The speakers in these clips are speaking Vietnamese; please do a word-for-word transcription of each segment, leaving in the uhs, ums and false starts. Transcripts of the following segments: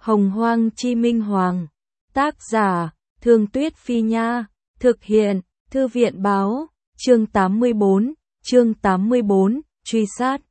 Hồng Hoang Chi Minh Hoàng. Tác giả, Thương Tuyết Phi Nha. Thực hiện, Thư viện Báo. Chương tám mươi bốn, chương tám mươi bốn, truy sát.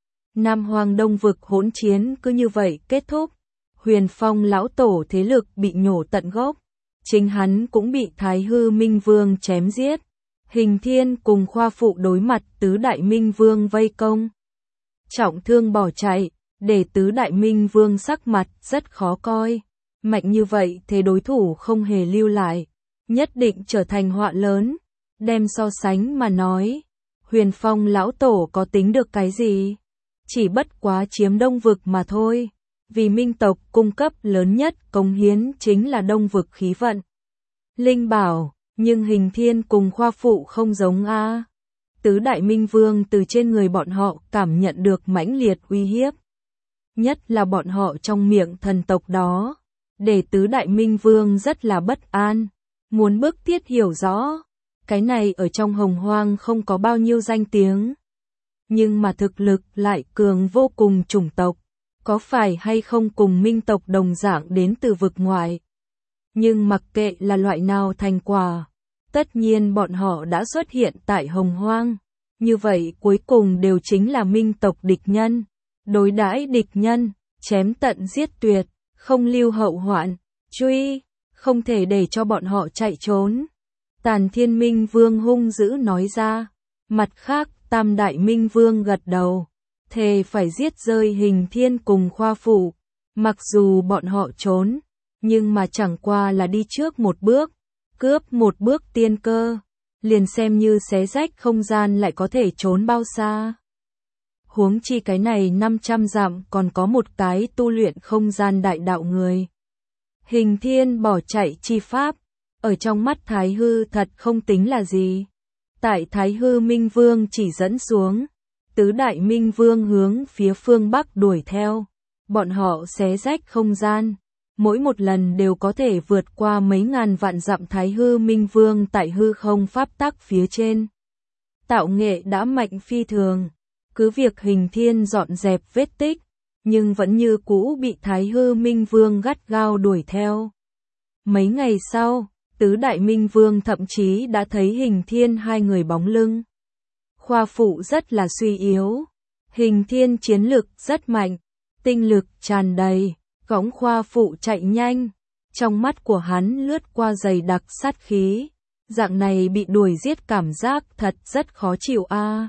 Nam Hoang Đông vực hỗn chiến cứ như vậy kết thúc. Huyền Phong lão tổ thế lực bị nhổ tận gốc. Chính hắn cũng bị Thái Hư Minh Vương chém giết. Hình Thiên cùng Khoa Phụ đối mặt Tứ Đại Minh Vương vây công. Trọng thương bỏ chạy, để Tứ Đại Minh Vương sắc mặt rất khó coi. Mạnh như vậy thế đối thủ không hề lưu lại, nhất định trở thành họa lớn. Đem so sánh mà nói, Huyền Phong lão tổ có tính được cái gì? Chỉ bất quá chiếm Đông vực mà thôi. Vì Minh tộc cung cấp lớn nhất cống hiến chính là Đông vực khí vận, linh bảo, nhưng Hình Thiên cùng Khoa Phụ không giống a. Tứ Đại Minh Vương từ trên người bọn họ cảm nhận được mãnh liệt uy hiếp. Nhất là bọn họ trong miệng thần tộc đó, để Tứ Đại Minh Vương rất là bất an, muốn bức thiết hiểu rõ. Cái này ở trong Hồng Hoang không có bao nhiêu danh tiếng, nhưng mà thực lực lại cường vô cùng chủng tộc, có phải hay không cùng Minh tộc đồng dạng đến từ vực ngoại. Nhưng mặc kệ là loại nào thành quả, tất nhiên bọn họ đã xuất hiện tại Hồng Hoang, như vậy cuối cùng đều chính là Minh tộc địch nhân. Đối đãi địch nhân, chém tận giết tuyệt, không lưu hậu hoạn, truy, không thể để cho bọn họ chạy trốn. Tàn Thiên Minh Vương hung dữ nói ra. Mặt khác, Tam Đại Minh Vương gật đầu, thề phải giết rơi Hình Thiên cùng Khoa Phụ. Mặc dù bọn họ trốn, nhưng mà chẳng qua là đi trước một bước, cướp một bước tiên cơ, liền xem như xé rách không gian lại có thể trốn bao xa. Huống chi cái này năm trăm dặm còn có một cái tu luyện không gian đại đạo người. Hình Thiên bỏ chạy chi pháp, ở trong mắt Thái Hư thật không tính là gì. Tại Thái Hư Minh Vương chỉ dẫn xuống, Tứ Đại Minh Vương hướng phía phương Bắc đuổi theo. Bọn họ xé rách không gian, mỗi một lần đều có thể vượt qua mấy ngàn vạn dặm. Thái Hư Minh Vương tại hư không pháp tắc phía trên, tạo nghệ đã mạnh phi thường. Cứ việc Hình Thiên dọn dẹp vết tích, nhưng vẫn như cũ bị Thái Hư Minh Vương gắt gao đuổi theo. Mấy ngày sau, Tứ Đại Minh Vương thậm chí đã thấy Hình Thiên hai người bóng lưng. Khoa Phụ rất là suy yếu, Hình Thiên chiến lực rất mạnh, tinh lực tràn đầy, cõng Khoa Phụ chạy nhanh. Trong mắt của hắn lướt qua dày đặc sát khí, dạng này bị đuổi giết cảm giác thật rất khó chịu a. À.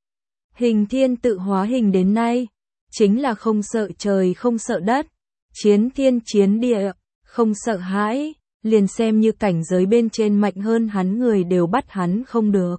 Hình Thiên tự hóa hình đến nay, chính là không sợ trời không sợ đất, chiến thiên chiến địa, không sợ hãi, liền xem như cảnh giới bên trên mạnh hơn hắn người đều bắt hắn không được.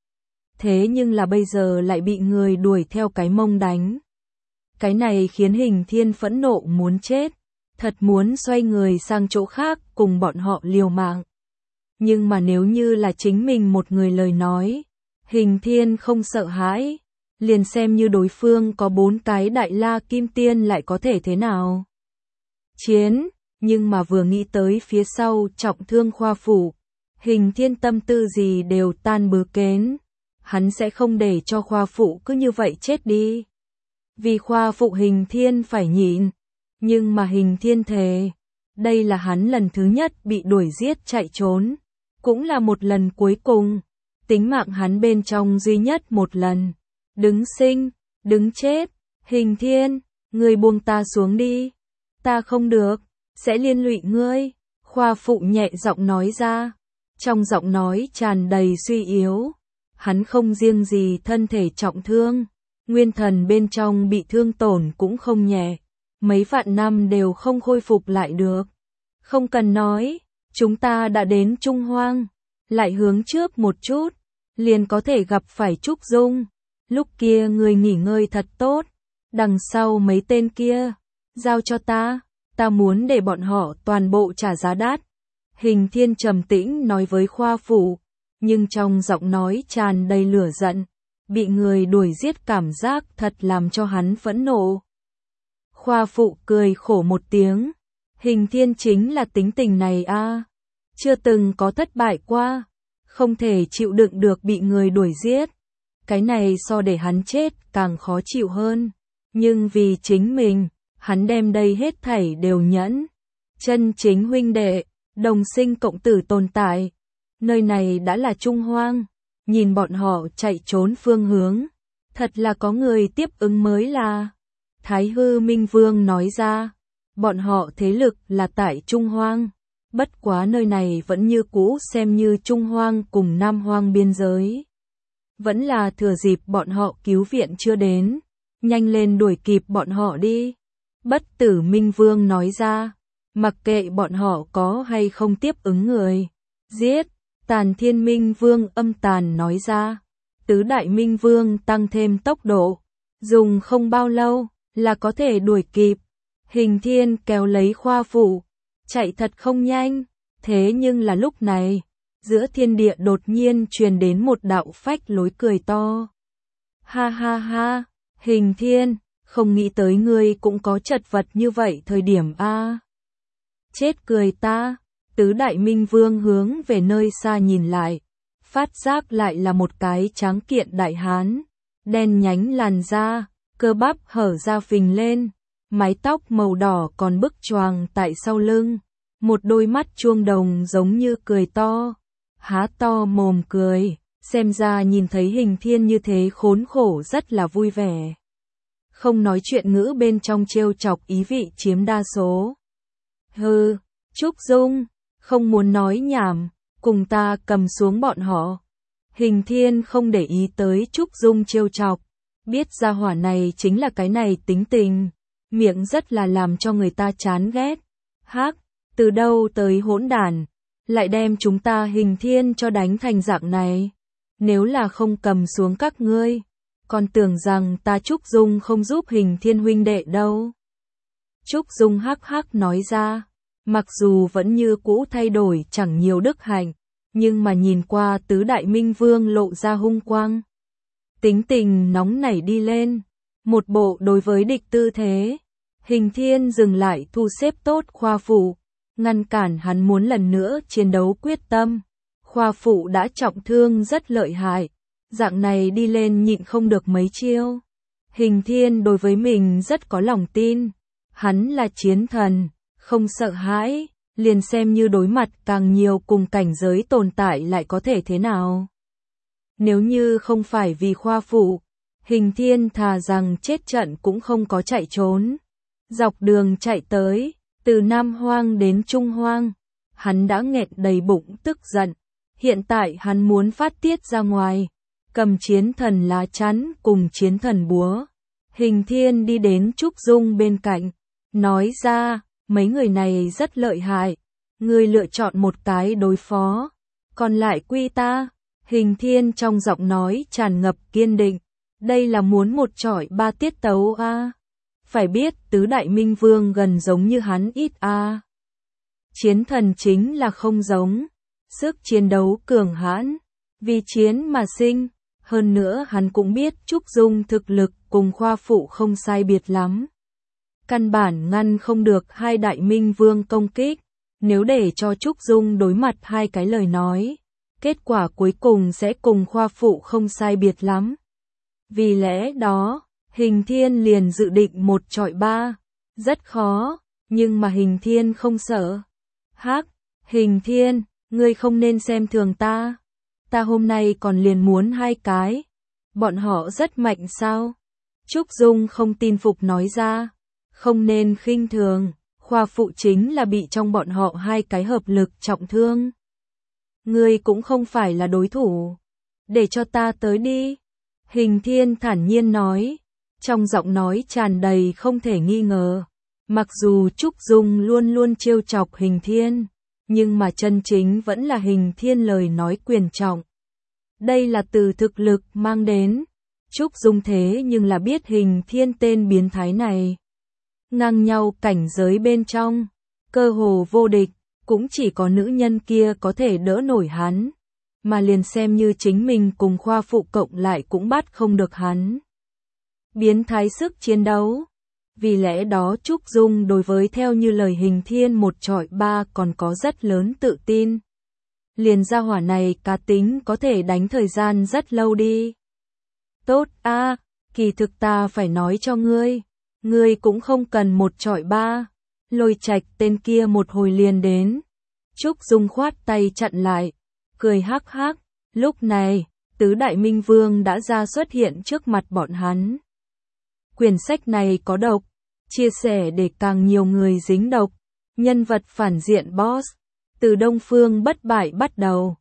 Thế nhưng là bây giờ lại bị người đuổi theo cái mông đánh. Cái này khiến Hình Thiên phẫn nộ muốn chết, thật muốn xoay người sang chỗ khác cùng bọn họ liều mạng. Nhưng mà nếu như là chính mình một người lời nói, Hình Thiên không sợ hãi. Liền xem như đối phương có bốn cái đại la kim tiên lại có thể thế nào? Chiến, nhưng mà vừa nghĩ tới phía sau trọng thương Khoa Phụ, Hình Thiên tâm tư gì đều tan bừa kén. Hắn sẽ không để cho Khoa Phụ cứ như vậy chết đi. Vì Khoa Phụ Hình Thiên phải nhịn, nhưng mà Hình Thiên thề, đây là hắn lần thứ nhất bị đuổi giết chạy trốn, cũng là một lần cuối cùng, tính mạng hắn bên trong duy nhất một lần. Đứng sinh, đứng chết, Hình Thiên, ngươi buông ta xuống đi. Ta không được, sẽ liên lụy ngươi. Khoa Phụ nhẹ giọng nói ra, trong giọng nói tràn đầy suy yếu. Hắn không riêng gì thân thể trọng thương, nguyên thần bên trong bị thương tổn cũng không nhẹ, mấy vạn năm đều không khôi phục lại được. Không cần nói, chúng ta đã đến Trung Hoang, lại hướng trước một chút, liền có thể gặp phải Trúc Dung. Lúc kia người nghỉ ngơi thật tốt, đằng sau mấy tên kia, giao cho ta, ta muốn để bọn họ toàn bộ trả giá đắt. Hình Thiên trầm tĩnh nói với Khoa Phụ, nhưng trong giọng nói tràn đầy lửa giận, bị người đuổi giết cảm giác thật làm cho hắn phẫn nộ. Khoa Phụ cười khổ một tiếng, Hình Thiên chính là tính tình này a, à. Chưa từng có thất bại qua, không thể chịu đựng được bị người đuổi giết. Cái này so để hắn chết càng khó chịu hơn, nhưng vì chính mình, hắn đem đây hết thảy đều nhẫn. Chân chính huynh đệ, đồng sinh cộng tử tồn tại. Nơi này đã là Trung Hoang, nhìn bọn họ chạy trốn phương hướng, thật là có người tiếp ứng mới là. Thái Hư Minh Vương nói ra, bọn họ thế lực là tại Trung Hoang, bất quá nơi này vẫn như cũ xem như Trung Hoang cùng Nam Hoang biên giới. Vẫn là thừa dịp bọn họ cứu viện chưa đến, nhanh lên đuổi kịp bọn họ đi. Bất Tử Minh Vương nói ra, mặc kệ bọn họ có hay không tiếp ứng người, giết. Tàn Thiên Minh Vương âm tàn nói ra, Tứ Đại Minh Vương tăng thêm tốc độ, dùng không bao lâu là có thể đuổi kịp. Hình Thiên kéo lấy Khoa Phụ, chạy thật không nhanh, thế nhưng là lúc này, giữa thiên địa đột nhiên truyền đến một đạo phách lối cười to. Ha ha ha, Hình Thiên, không nghĩ tới ngươi cũng có chật vật như vậy thời điểm a. Chết cười ta. Tứ Đại Minh Vương hướng về nơi xa nhìn lại, phát giác lại là một cái tráng kiện đại hán, đen nhánh làn da, cơ bắp hở ra phình lên, mái tóc màu đỏ còn bức choàng tại sau lưng, một đôi mắt chuông đồng giống như cười to, há to mồm cười, xem ra nhìn thấy Hình Thiên như thế khốn khổ rất là vui vẻ. Không nói chuyện ngữ bên trong trêu chọc ý vị chiếm đa số. Hừ, Trúc Dung, không muốn nói nhảm, cùng ta cầm xuống bọn họ. Hình Thiên không để ý tới Trúc Dung trêu chọc, biết ra hỏa này chính là cái này tính tình, miệng rất là làm cho người ta chán ghét. Hắc, từ đâu tới hỗn đản, lại đem chúng ta Hình Thiên cho đánh thành dạng này. Nếu là không cầm xuống các ngươi, còn tưởng rằng ta Trúc Dung không giúp Hình Thiên huynh đệ đâu. Trúc Dung hắc hắc nói ra. Mặc dù vẫn như cũ thay đổi chẳng nhiều đức hạnh, nhưng mà nhìn qua Tứ Đại Minh Vương lộ ra hung quang. Tính tình nóng nảy đi lên, một bộ đối với địch tư thế. Hình Thiên dừng lại thu xếp tốt Khoa Phụ, ngăn cản hắn muốn lần nữa chiến đấu quyết tâm. Khoa Phụ đã trọng thương rất lợi hại, dạng này đi lên nhịn không được mấy chiêu. Hình Thiên đối với mình rất có lòng tin, hắn là chiến thần. Không sợ hãi, liền xem như đối mặt càng nhiều cùng cảnh giới tồn tại lại có thể thế nào. Nếu như không phải vì Khoa Phụ, Hình Thiên thà rằng chết trận cũng không có chạy trốn. Dọc đường chạy tới, từ Nam Hoang đến Trung Hoang, hắn đã nghẹn đầy bụng tức giận. Hiện tại hắn muốn phát tiết ra ngoài, cầm chiến thần lá chắn cùng chiến thần búa. Hình Thiên đi đến Trúc Dung bên cạnh, nói ra, mấy người này rất lợi hại, ngươi lựa chọn một cái đối phó, còn lại quy ta. Hình Thiên trong giọng nói tràn ngập kiên định, đây là muốn một chọi ba tiết tấu a. À. Phải biết Tứ Đại Minh Vương gần giống như hắn ít a. À. Chiến thần chính là không giống, sức chiến đấu cường hãn, vì chiến mà sinh, hơn nữa hắn cũng biết Trúc Dung thực lực cùng Khoa Phụ không sai biệt lắm. Căn bản ngăn không được hai Đại Minh Vương công kích, nếu để cho Trúc Dung đối mặt hai cái lời nói, kết quả cuối cùng sẽ cùng Khoa Phụ không sai biệt lắm. Vì lẽ đó, Hình Thiên liền dự định một chọi ba, rất khó, nhưng mà Hình Thiên không sợ. Hắc, Hình Thiên, ngươi không nên xem thường ta, ta hôm nay còn liền muốn hai cái, bọn họ rất mạnh sao? Trúc Dung không tin phục nói ra. Không nên khinh thường, Khoa Phụ chính là bị trong bọn họ hai cái hợp lực trọng thương. Ngươi cũng không phải là đối thủ, để cho ta tới đi. Hình Thiên thản nhiên nói, trong giọng nói tràn đầy không thể nghi ngờ. Mặc dù Trúc Dung luôn luôn trêu chọc Hình Thiên, nhưng mà chân chính vẫn là Hình Thiên lời nói quyền trọng. Đây là từ thực lực mang đến. Trúc Dung thế nhưng là biết Hình Thiên tên biến thái này. Ngang nhau cảnh giới bên trong, cơ hồ vô địch, cũng chỉ có nữ nhân kia có thể đỡ nổi hắn, mà liền xem như chính mình cùng Khoa Phụ cộng lại cũng bắt không được hắn. Biến thái sức chiến đấu, vì lẽ đó Trúc Dung đối với theo như lời Hình Thiên một chọi ba còn có rất lớn tự tin. Liền ra hỏa này cá tính có thể đánh thời gian rất lâu đi. Tốt a, à, kỳ thực ta phải nói cho ngươi. Ngươi cũng không cần một trọi ba. Lôi Trạch tên kia một hồi liền đến. Trúc Dung khoát tay chặn lại, cười hắc hắc. Lúc này, tứ đại minh vương đã ra xuất hiện trước mặt bọn hắn. Quyển sách này có độc, chia sẻ để càng nhiều người dính độc. Nhân vật phản diện boss, từ Đông Phương bất bại bắt đầu.